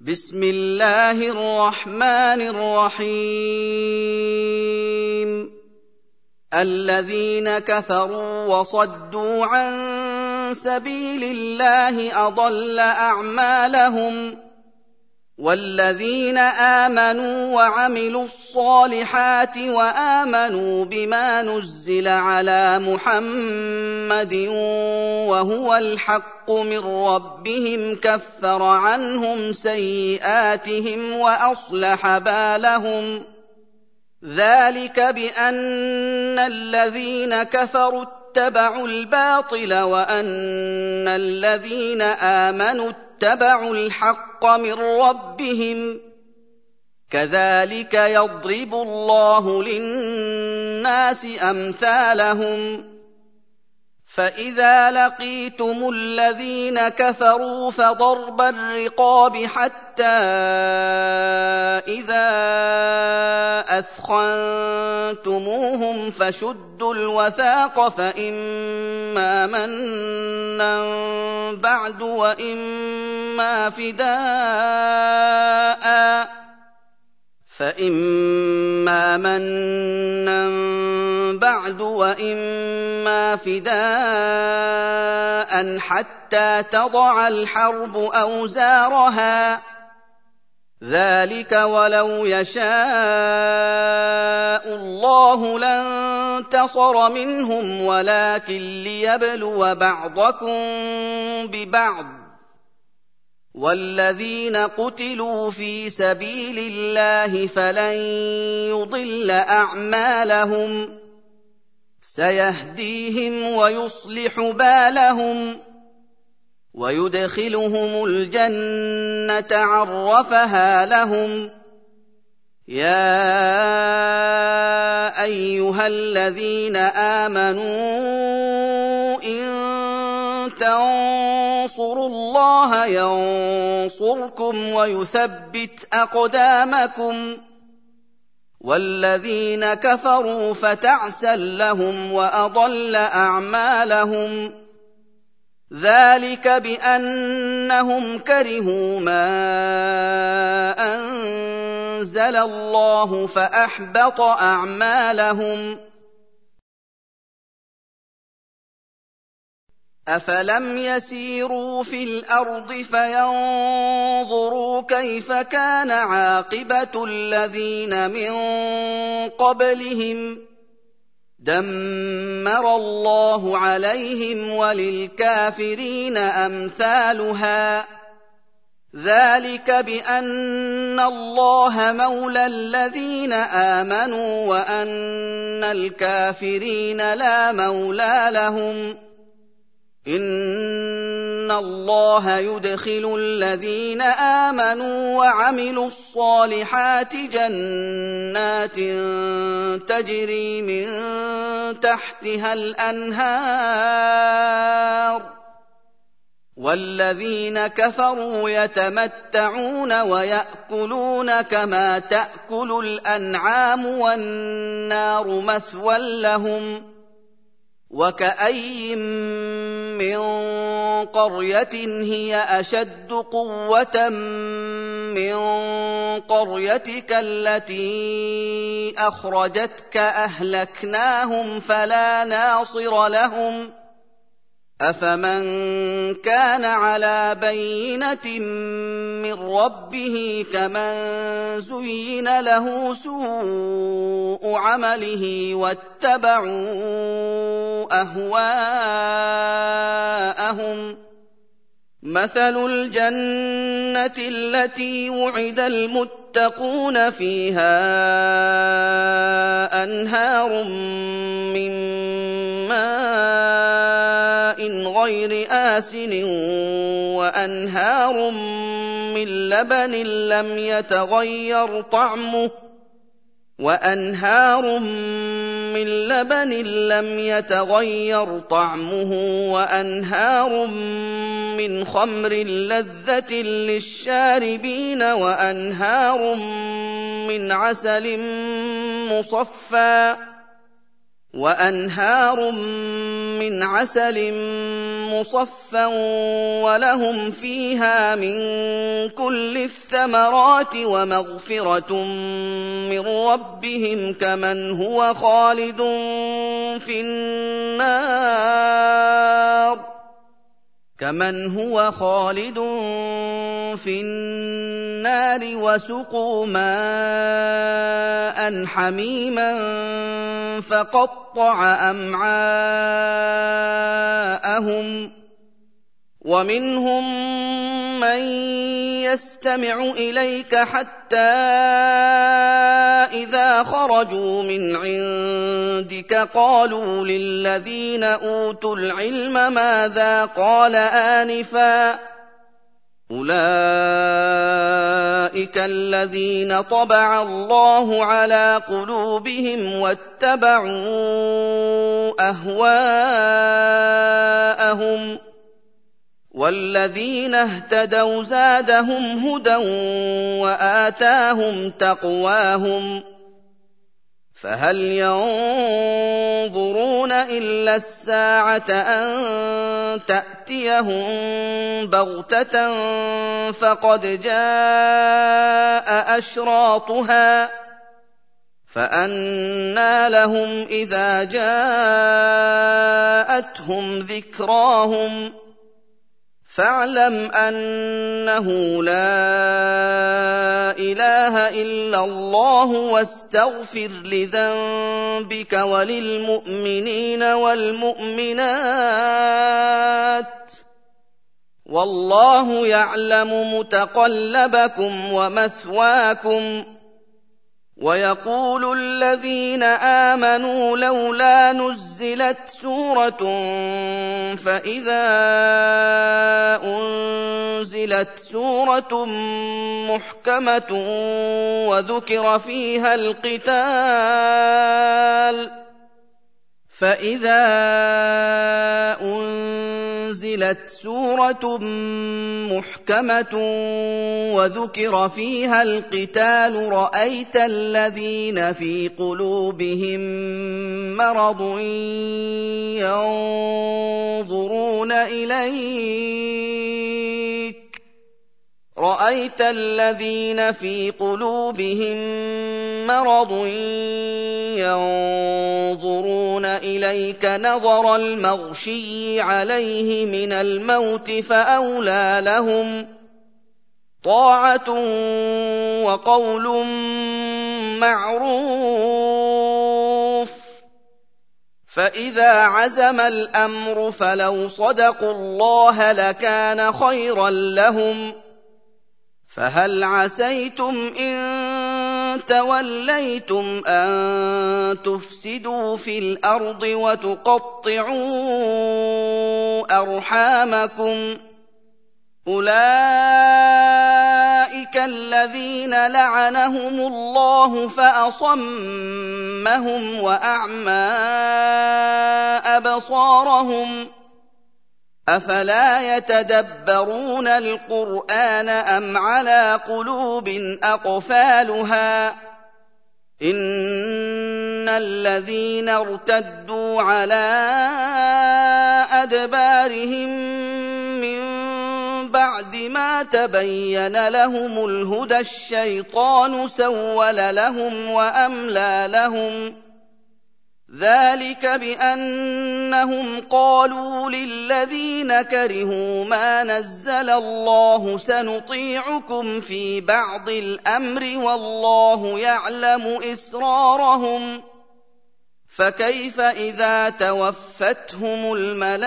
بسم الله الرحمن الرحيم الذين كفروا وصدوا عن سبيل الله أضل أعمالهم والذين آمنوا وعملوا الصالحات وآمنوا بما نزل على محمد وهو الحق من ربهم كفر عنهم سيئاتهم وأصلح بالهم ذلك بأن الذين كفروا اتبعوا الباطل وأن الذين آمنوا اتبعوا الحق من ربهم كذلك يضرب الله للناس أمثالهم فإذا لقيتم الذين كفروا فضرب الرقاب حتى إذا أثخنتموهم فشدوا الوثاق فإما منا بعد وإما فداء حتى تضع الحرب أوزارها ذلك ولو يشاء الله لانتصر منهم ولكن ليبلو بعضكم ببعض والذين قتلوا في سبيل الله فلن يضل أعمالهم سيهديهم ويصلح بالهم ويدخلهم الجنة عرفها لهم يا أيها الذين آمنوا إن تنصروا الله ينصركم ويثبت أقدامكم والذين كفروا فتعسا لهم وأضل أعمالهم ذلك بأنهم كرهوا ما أنزل الله فأحبط أعمالهم أفلم يسيروا في الأرض فينظروا كيف كان عاقبة الذين من قبلهم دمر الله عليهم وللكافرين أمثالها ذلك بأن الله مولى الذين آمنوا وأن الكافرين لا مولى لهم إن الله يدخل الذين آمنوا وعملوا الصالحات جنات تجري من تحتها الأنهار والذين كفروا يتمتعون ويأكلون كما تأكل الأنعام والنار مثوى لهم وكأين من قرية هي أشد قوة من قريتك التي أخرجتك أهلكناهم فلا ناصر لهم أفمن كان على بينة من ربه كمن زين له سوء عمله واتبعوا أهواءهم مثل الجنة التي وعد المتقون فيها أنهار من ماء غير آسن وأنهار من لبن لم يتغير طعمه وأنهار من خمر لذة للشاربين وأنهار من عسل مصفا ولهم فيها من كل الثمرات ومغفرة من ربهم كمن هو خالد في النار وسقوا ماء حميما فقطع أمعاءهم ومنهم من يستمع إليك حتى إذا خرجوا من عندك قالوا للذين أوتوا العلم ماذا قال آنفا أولئك الذين طبع الله على قلوبهم واتبعوا أهواءهم والذين اهتدوا زادهم هدى وآتاهم تقواهم فهل ينظرون إلا الساعة أن تأتيهم بغتة فقد جاء أشراطها فأنى لهم إذا جاءتهم ذكراهم فاعلم أنه لا إله إلا الله واستغفر لذنبك وللمؤمنين والمؤمنات والله يعلم متقلبكم ومثواكم ويقول الذين آمنوا لولا نزلت سورة فإذا أنزلت سورة محكمة وذكر فيها القتال رأيت الذين في قلوبهم مرض ينظرون إليك نظر المغشي عليه من الموت فأولى لهم طاعة وقول معروف فإذا عزم الأمر فلو صدقوا الله لكان خيرا لهم فهل عسيتم إن توليتم أن تفسدوا في الأرض وتقطعوا أرحامكم أولئك الذين لعنهم الله فأصمهم وأعمى أبصارهم أفلا يتدبرون القرآن أم على قلوب أقفالها إن الذين ارتدوا على أدبارهم من بعد ما تبين لهم الهدى الشيطان سول لهم وأملى لهم ذلك بأنهم قالوا للذين كرهوا ما نزل الله سنطيعكم في بعض الأمر والله يعلم إسرارهم فكيف إذا توفتهم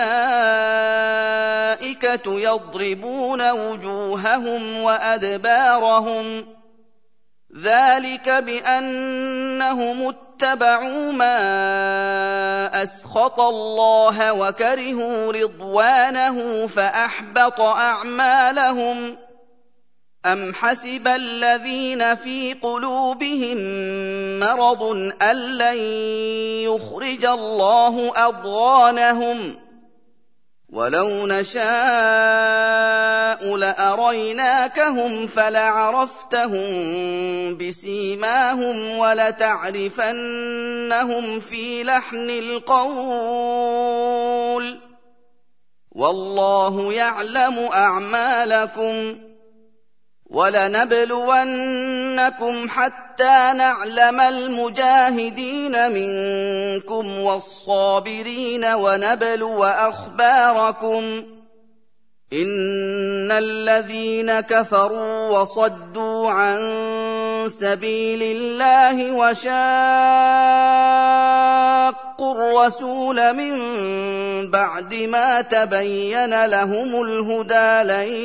الملائكة يضربون وجوههم وأدبارهم ذلك بأنهم اتبعوا ما أسخط الله وكرهوا رضوانه فأحبط أعمالهم أم حسب الذين في قلوبهم مرض أن لن يخرج الله أضغانهم ولو نشاء لأريناكهم فلعرفتهم بسيماهم ولتعرفنهم في لحن القول وَاللَّهُ يَعْلَمُ أَعْمَالَكُمْ ۚ وَلَنَبْلُوَنَّكُمْ حَتَّىٰ نَعْلَمَ الْمُجَاهِدِينَ مِنكُمْ وَالصَّابِرِينَ وَنَبْلُوَ أَخْبَارَكُمْ ۚ إِنَّ الَّذِينَ كَفَرُوا وَصَدُّوا عَن سَبِيلِ اللَّهِ وَشَاقُّوا الرَّسُولَ مِن بَعْدِ مَا تَبَيَّنَ لَهُمُ الْهُدَىٰ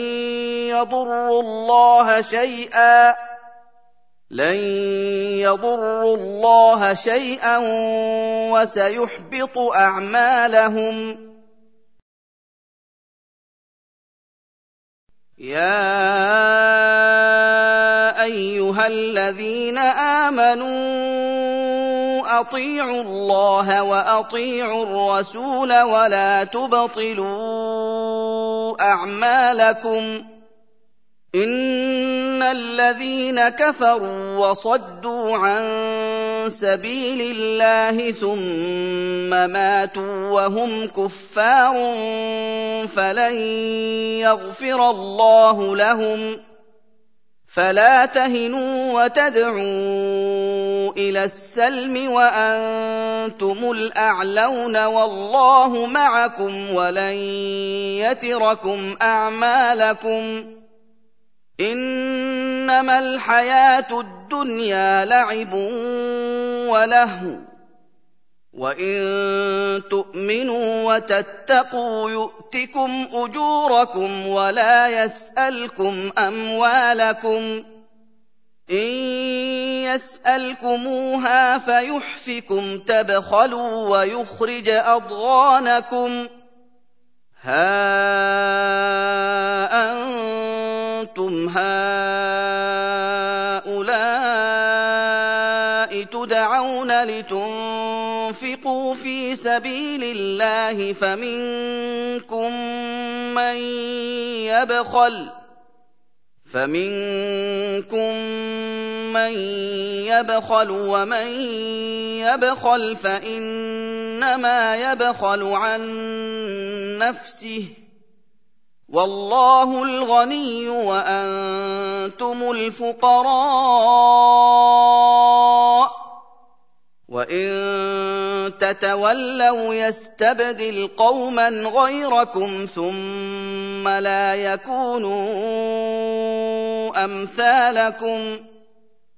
لَن يَضُرُّوا اللَّهَ شَيْئًا وَسَيُحْبِطُ أَعْمَالَهُمْ. يَا أَيُّهَا الَّذِينَ آمَنُوا أَطِيعُوا اللَّهَ وَأَطِيعُوا الرَّسُولَ وَلَا تُبْطِلُوا أَعْمَالَكُمْ. إِنَّ الَّذِينَ كَفَرُوا وَصَدُّوا عَن سَبِيلِ اللَّهِ ثُمَّ مَاتُوا وَهُمْ كُفَّارٌ فَلَن يَغْفِرَ اللَّهُ لَهُمْ. فَلَا تَهِنُوا وَتَدْعُوا إِلَى السَّلْمِ وَأَنتُمُ الْأَعْلَوْنَ وَاللَّهُ مَعَكُمْ وَلَن يَتِرَكُمْ أَعْمَالَكُمْ. إِنَّمَا الْحَيَاةُ الدُّنْيَا لَعِبٌ وَلَهْوٌ ۚ وَإِن تُؤْمِنُوا وَتَتَّقُوا يُؤْتِكُمْ أُجُورَكُمْ وَلَا يَسْأَلْكُمْ أَمْوَالَكُمْ. إِن يَسْأَلْكُمُوهَا فَيُحْفِكُمْ تَبْخَلُوا وَيُخْرِجْ أَضْغَانَكُمْ. هَا أَنتُمْ هَٰؤُلَاءِ تُدْعَوْنَ لِتُنفِقُوا فِي سَبِيلِ اللَّهِ فَمِنكُم مَّن يَبْخَلُ وَمَن يَبْخَلْ فَإِنَّمَا يَبْخَلُ عَن نَّفْسِهِ ۚ وَاللَّهُ الْغَنِيُّ وَأَنتُمُ الْفُقَرَاءُ ۚ وَإِن تَتَوَلَّوْا يَسْتَبْدِلْ قَوْمًا غَيْرَكُمْ ثُمَّ لَا يَكُونُوا أَمْثَالَكُمْ.